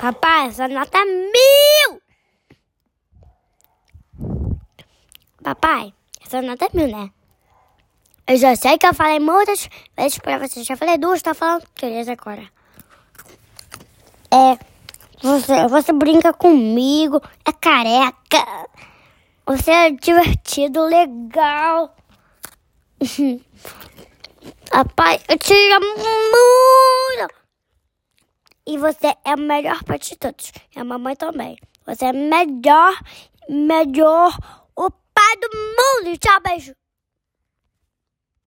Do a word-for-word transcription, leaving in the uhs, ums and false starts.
Papai, essa nota é mil! Papai, essa nota é mil, né? Eu já sei que eu falei muitas vezes pra você. Já falei duas, tá falando três agora. É, você, você brinca comigo, é careca. Você é divertido, legal. Papai, eu te amo muito. E você é o melhor pai de todos. E a mamãe também. Você é melhor, melhor, o pai do mundo. Tchau, beijo.